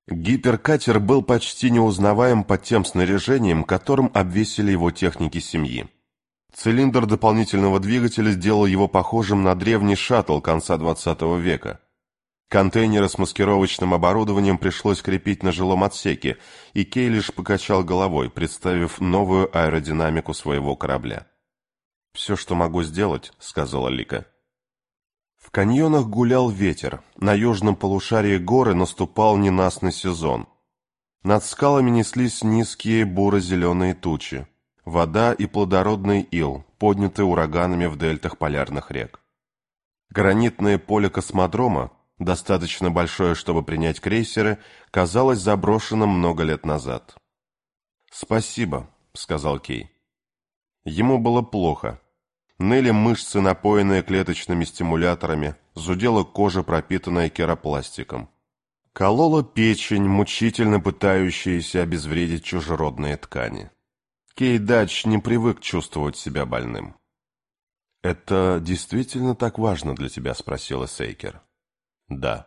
Гиперкатер был почти неузнаваем под тем снаряжением, которым обвесили его техники семьи. Цилиндр дополнительного двигателя сделал его похожим на древний шаттл конца XX века. Контейнеры с маскировочным оборудованием пришлось крепить на жилом отсеке, и Кей лишь покачал головой, представив новую аэродинамику своего корабля. «Все, что могу сделать», — сказала Лика. В каньонах гулял ветер, на южном полушарии горы наступал ненастный сезон. Над скалами неслись низкие буро-зеленые тучи, вода и плодородный ил, поднятые ураганами в дельтах полярных рек. Гранитное поле космодрома, достаточно большое, чтобы принять крейсеры, казалось заброшенным много лет назад. «Спасибо», — сказал Кей. Ему было плохо. Ныли мышцы, напоенные клеточными стимуляторами, зудела кожа, пропитанная керопластиком. Колола печень, мучительно пытающаяся обезвредить чужеродные ткани. Кей Дач не привык чувствовать себя больным. «Это действительно так важно для тебя?» — спросила Сейкер. «Да».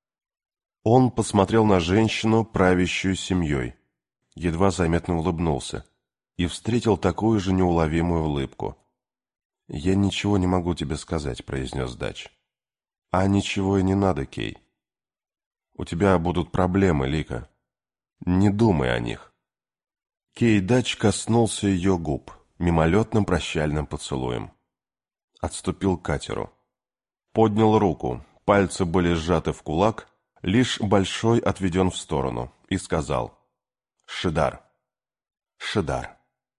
Он посмотрел на женщину, правящую семьей, едва заметно улыбнулся и встретил такую же неуловимую улыбку. «Я ничего не могу тебе сказать», — произнес Дач. «А ничего и не надо, Кей. У тебя будут проблемы, Лика. Не думай о них». Кей Дач коснулся ее губ мимолетным прощальным поцелуем. Отступил к катеру. Поднял руку, пальцы были сжаты в кулак, лишь большой отведен в сторону, и сказал: «Шидар! Шидар!»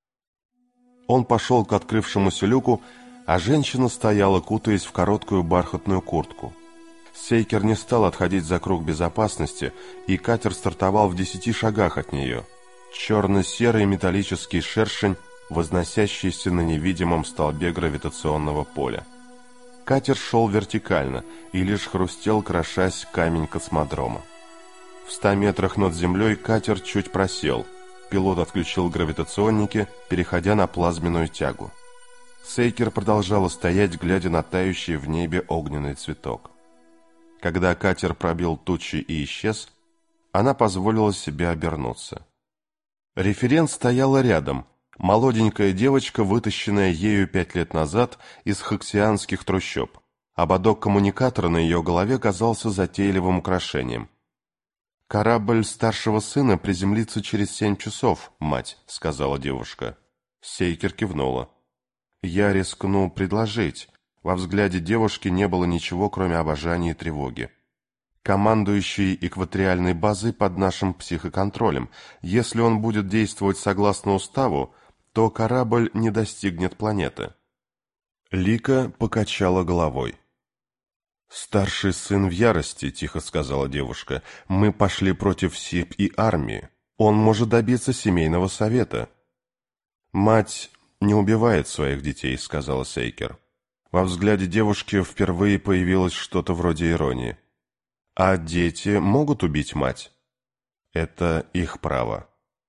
Он пошел к открывшемуся люку, а женщина стояла, кутаясь в короткую бархатную куртку. Сейкер не стал отходить за круг безопасности, и катер стартовал в 10 шагах от нее. Черно-серый металлический шершень, возносящийся на невидимом столбе гравитационного поля. Катер шел вертикально, и лишь хрустел, крошась, камень космодрома. В 100 метрах над землей катер чуть просел. Пилот отключил гравитационники, переходя на плазменную тягу. Сейкер продолжала стоять, глядя на тающий в небе огненный цветок. Когда катер пробил тучи и исчез, она позволила себе обернуться. Референт стояла рядом, молоденькая девочка, вытащенная ею 5 лет назад из хоксианских трущоб. Ободок коммуникатора на ее голове казался затейливым украшением. «Корабль старшего сына приземлится через 7 часов, мать», — сказала девушка. Сейкер кивнула. «Я рискну предложить». Во взгляде девушки не было ничего, кроме обожания и тревоги. «Командующий экваториальной базой под нашим психоконтролем. Если он будет действовать согласно уставу, то корабль не достигнет планеты». Лика покачала головой. «Старший сын в ярости», — тихо сказала девушка. «Мы пошли против СИП и армии. Он может добиться семейного совета». «Мать не убивает своих детей», — сказала Сейкер. Во взгляде девушки впервые появилось что-то вроде иронии. «А дети могут убить мать?» «Это их право».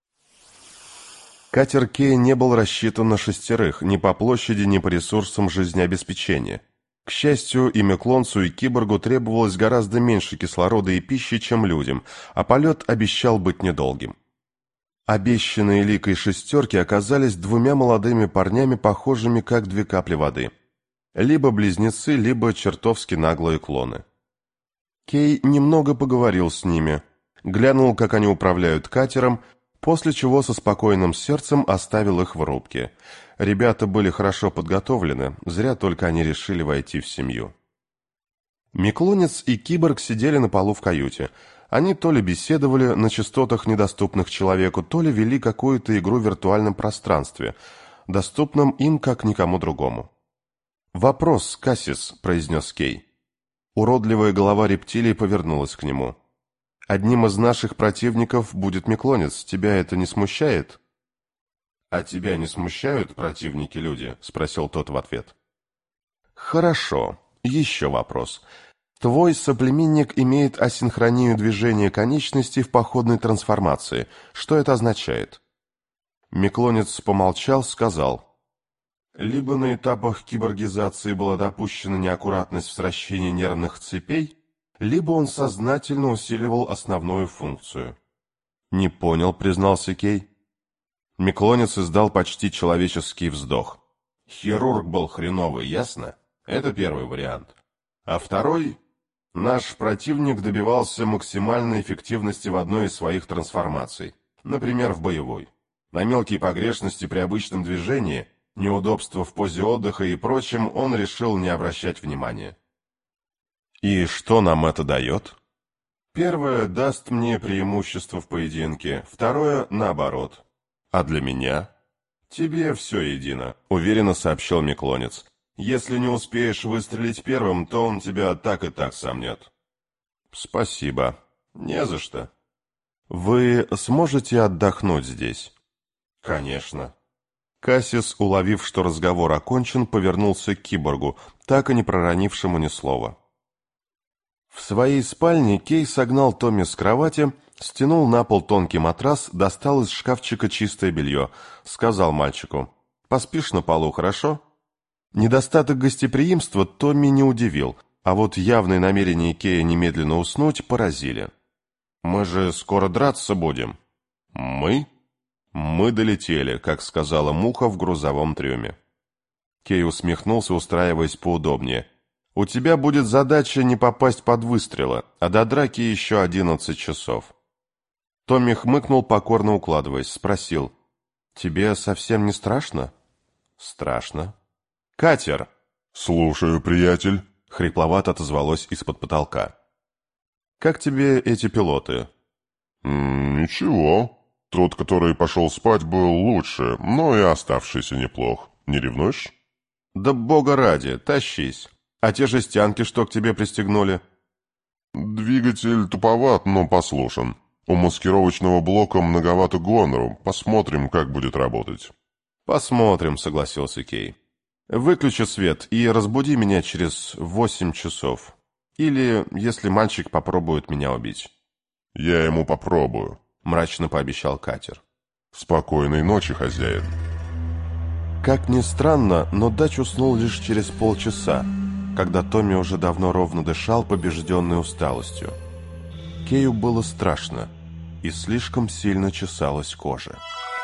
Катер Кей не был рассчитан на 6 ни по площади, ни по ресурсам жизнеобеспечения. К счастью, и Меклонцу, и Киборгу требовалось гораздо меньше кислорода и пищи, чем людям, а полет обещал быть недолгим. Обещанные Ликой 6 оказались 2 молодыми парнями, похожими как 2 капли воды. Либо близнецы, либо чертовски наглые клоны. Кей немного поговорил с ними, глянул, как они управляют катером, после чего со спокойным сердцем оставил их в рубке. Ребята были хорошо подготовлены, зря только они решили войти в семью. Меклонец и Киборг сидели на полу в каюте. Они то ли беседовали на частотах, недоступных человеку, то ли вели какую-то игру в виртуальном пространстве, доступном им как никому другому. «Вопрос, Кассис», — произнес Кей. Уродливая голова рептилии повернулась к нему. «Одним из наших противников будет Меклонец. Тебя это не смущает?» «А тебя не смущают противники-люди?» — спросил тот в ответ. «Хорошо. Еще вопрос. Твой соплеменник имеет асинхронию движения конечностей в походной трансформации. Что это означает?» Меклонец помолчал, сказал: «Либо на этапах киборгизации была допущена неаккуратность в сращении нервных цепей, либо он сознательно усиливал основную функцию. «Не понял», — признался Кей. Миклонец издал почти человеческий вздох. «Хирург был хреновый, ясно? Это первый вариант. А второй... Наш противник добивался максимальной эффективности в одной из своих трансформаций, например, в боевой. На мелкие погрешности при обычном движении, неудобства в позе отдыха и прочем он решил не обращать внимания». «И что нам это дает?» «Первое даст мне преимущество в поединке, второе — наоборот. А для меня?» «Тебе все едино», — уверенно сообщил Миклонец. «Если не успеешь выстрелить первым, то он тебя так и так сомнет». «Спасибо. Не за что». «Вы сможете отдохнуть здесь?» «Конечно». Кассис, уловив, что разговор окончен, повернулся к киборгу, так и не проронившему ни слова. В своей спальне Кей согнал Томми с кровати, стянул на пол тонкий матрас, достал из шкафчика чистое белье, сказал мальчику: «Поспишь на полу, хорошо?» Недостаток гостеприимства Томми не удивил, а вот явные намерения Кея немедленно уснуть поразили. «Мы же скоро драться будем». «Мы?» «Мы долетели», как сказала муха в грузовом трюме. Кей усмехнулся, устраиваясь поудобнее. «У тебя будет задача не попасть под выстрелы, а до драки еще 11 часов». Томми хмыкнул, покорно укладываясь, спросил: «Тебе совсем не страшно?» «Страшно». «Катер!» «Слушаю, приятель», — хрипловато отозвалось из-под потолка. «Как тебе эти пилоты?» «Ничего. Тот, который пошел спать, был лучше, но и оставшийся неплох. Не ревнуешь?» «Да бога ради, тащись. А те жестянки, что к тебе пристегнули?» «Двигатель туповат, но послушен. У маскировочного блока многовато гонору. Посмотрим, как будет работать». «Посмотрим», — согласился Кей. «Выключи свет и разбуди меня через 8 часов. Или, если мальчик попробует меня убить». «Я ему попробую», — мрачно пообещал катер. «Спокойной ночи, хозяин». Как ни странно, но Дач уснул лишь через полчаса, когда Томми уже давно ровно дышал, побежденный усталостью. Кею было страшно, и слишком сильно чесалась кожа.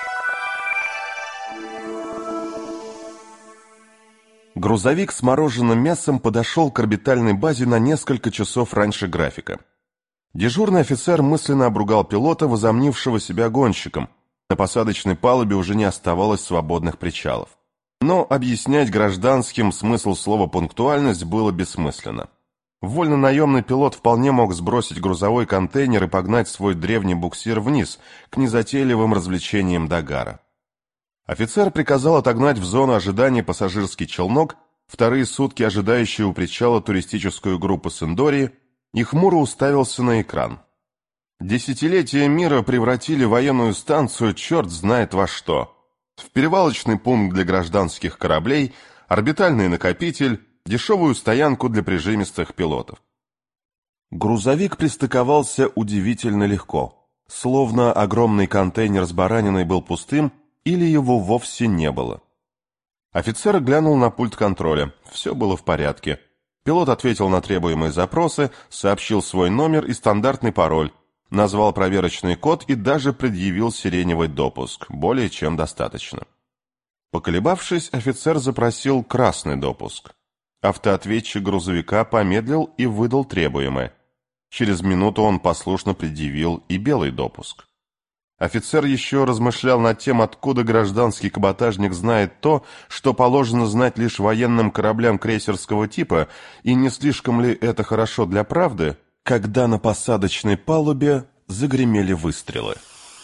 Грузовик с мороженым мясом подошел к орбитальной базе на несколько часов раньше графика. Дежурный офицер мысленно обругал пилота, возомнившего себя гонщиком. На посадочной палубе уже не оставалось свободных причалов. Но объяснять гражданским смысл слова «пунктуальность» было бессмысленно. Вольно-наемный пилот вполне мог сбросить грузовой контейнер и погнать свой древний буксир вниз, к незатейливым развлечениям Дагара. Офицер приказал отогнать в зону ожидания пассажирский челнок, вторые сутки ожидающий у причала туристическую группу с Индории, и хмуро уставился на экран. Десятилетия мира превратили военную станцию черт знает во что. В перевалочный пункт для гражданских кораблей, орбитальный накопитель, дешевую стоянку для прижимистых пилотов. Грузовик пристыковался удивительно легко, словно огромный контейнер с бараниной был пустым или его вовсе не было. Офицер глянул на пульт контроля. Все было в порядке. Пилот ответил на требуемые запросы, сообщил свой номер и стандартный пароль, назвал проверочный код и даже предъявил сиреневый допуск. Более чем достаточно. Поколебавшись, офицер запросил красный допуск. Автоответчик грузовика помедлил и выдал требуемое. Через минуту он послушно предъявил и белый допуск. Офицер еще размышлял над тем, откуда гражданский каботажник знает то, что положено знать лишь военным кораблям крейсерского типа, и не слишком ли это хорошо для правды, когда на посадочной палубе загремели выстрелы.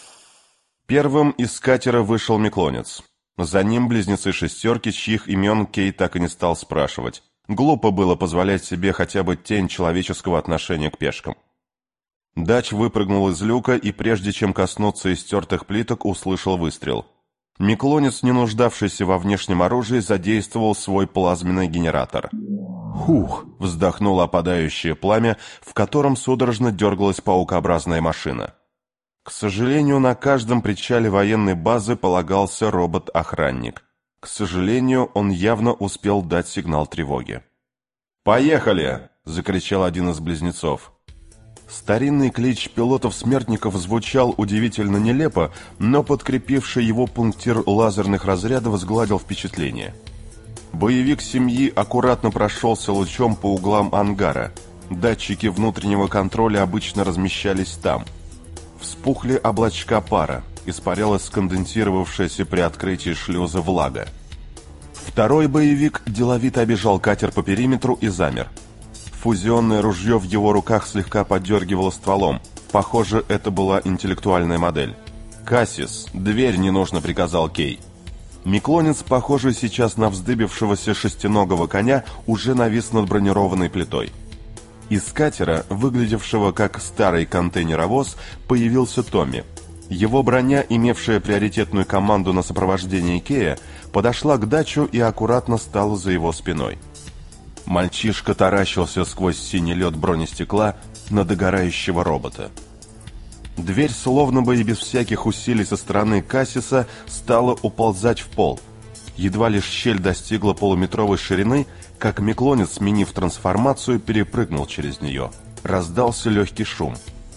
Первым из катера вышел Миклонец. За ним близнецы шестерки, чьих имен Кей так и не стал спрашивать. Глупо было позволять себе хотя бы тень человеческого отношения к пешкам. Дач выпрыгнул из люка и, прежде чем коснуться истертых плиток, услышал выстрел. Миклонец, не нуждавшийся во внешнем оружии, задействовал свой плазменный генератор. «Хух!» — вздохнуло опадающее пламя, в котором судорожно дергалась паукообразная машина. К сожалению, на каждом причале военной базы полагался робот-охранник. К сожалению, он явно успел дать сигнал тревоги. «Поехали!» — закричал один из близнецов. Старинный клич пилотов-смертников звучал удивительно нелепо, но подкрепивший его пунктир лазерных разрядов сгладил впечатление. Боевик семьи аккуратно прошелся лучом по углам ангара. Датчики внутреннего контроля обычно размещались там. Вспухли облачка пара, испарялась сконденсировавшаяся при открытии шлюза влага. Второй боевик деловито обежал катер по периметру и замер. Фузионное ружье в его руках слегка поддергивало стволом. Похоже, это была интеллектуальная модель. «Кассис, дверь не нужно», — приказал Кей. Миклонец, похожий сейчас на вздыбившегося шестиногого коня, уже навис над бронированной плитой. Из катера, выглядевшего как старый контейнеровоз, появился Томми. Его броня, имевшая приоритетную команду на сопровождение Кея, подошла к дачу и аккуратно стала за его спиной. Мальчишка таращился сквозь синий лед бронестекла на догорающего робота. Дверь, словно бы и без всяких усилий со стороны Кассиса, стала уползать в пол. Едва лишь щель достигла полуметровой ширины, как Миклонец, сменив трансформацию, перепрыгнул через нее. Раздался легкий шум.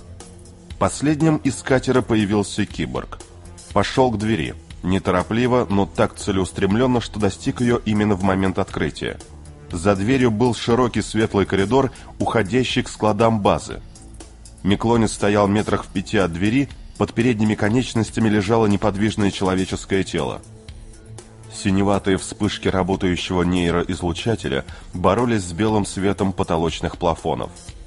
Последним из катера появился киборг. Пошел к двери. Неторопливо, но так целеустремленно, что достиг ее именно в момент открытия. За дверью был широкий светлый коридор, уходящий к складам базы. Миклонец стоял метрах в 5 от двери, под передними конечностями лежало неподвижное человеческое тело. Синеватые вспышки работающего нейроизлучателя боролись с белым светом потолочных плафонов.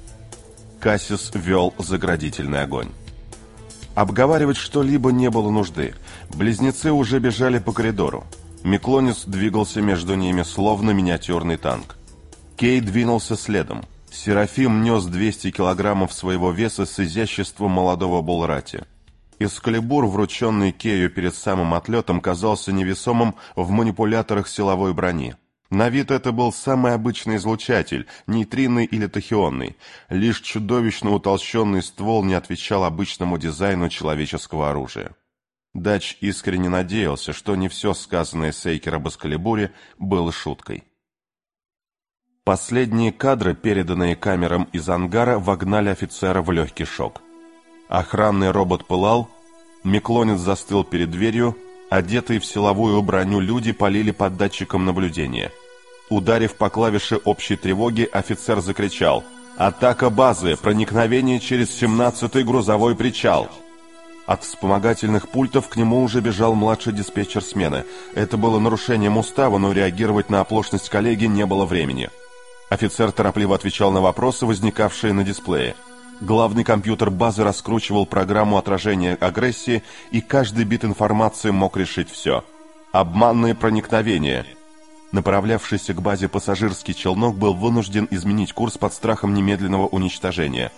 Кассис вел заградительный огонь. Обговаривать что-либо не было нужды. Близнецы уже бежали по коридору. Миклонец двигался между ними, словно миниатюрный танк. Кей двинулся следом. Серафим нес 200 килограммов своего веса с изяществом молодого булрати. Эскалибур, врученный Кею перед самым отлетом, казался невесомым в манипуляторах силовой брони. На вид это был самый обычный излучатель, нейтринный или тахионный. Лишь чудовищно утолщенный ствол не отвечал обычному дизайну человеческого оружия. Дач искренне надеялся, что не все сказанное Сейкер об Эскалибуре было шуткой. Последние кадры, переданные камерам из ангара, вогнали офицера в легкий шок. Охранный робот пылал, Миклонец застыл перед дверью, одетые в силовую броню люди палили под датчиком наблюдения. Ударив по клавише общей тревоги, офицер закричал: «Атака базы! Проникновение через 17-й грузовой причал!» От вспомогательных пультов к нему уже бежал младший диспетчер смены. Это было нарушением устава, но реагировать на оплошность коллеги не было времени. Офицер торопливо отвечал на вопросы, возникавшие на дисплее. Главный компьютер базы раскручивал программу отражения агрессии, и каждый бит информации мог решить все. Обманное проникновение. Направлявшийся к базе пассажирский челнок был вынужден изменить курс под страхом немедленного уничтожения.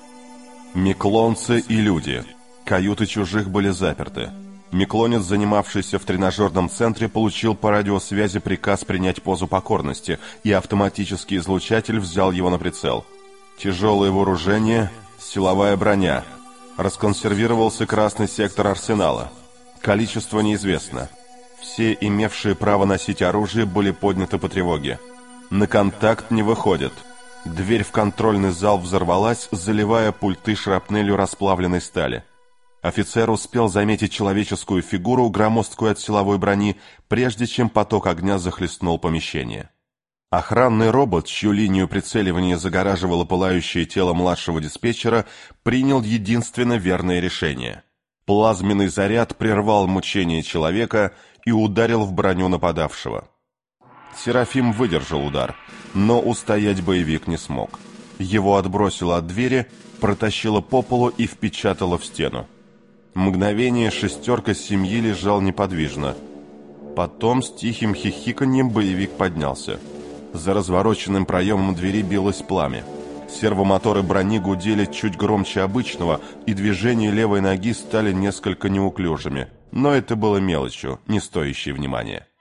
Миклонцы и люди. Каюты чужих были заперты. Миклонец, занимавшийся в тренажерном центре, получил по радиосвязи приказ принять позу покорности, и автоматический излучатель взял его на прицел. Тяжелое вооружение, силовая броня. Расконсервировался красный сектор арсенала. Количество неизвестно. Все, имевшие право носить оружие, были подняты по тревоге. На контакт не выходят. Дверь в контрольный зал взорвалась, заливая пульты шрапнелью расплавленной стали. Офицер успел заметить человеческую фигуру, громоздкую от силовой брони, прежде чем поток огня захлестнул помещение. Охранный робот, чью линию прицеливания загораживало пылающее тело младшего диспетчера, принял единственно верное решение. Плазменный заряд прервал мучение человека и ударил в броню нападавшего. Серафим выдержал удар, но устоять боевик не смог. Его отбросило от двери, протащило по полу и впечатало в стену. Мгновение шестерка семьи лежал неподвижно. Потом с тихим хихиканьем боевик поднялся. За развороченным проемом двери билось пламя. Сервомоторы брони гудели чуть громче обычного, и движения левой ноги стали несколько неуклюжими. Но это было мелочью, не стоящей внимания.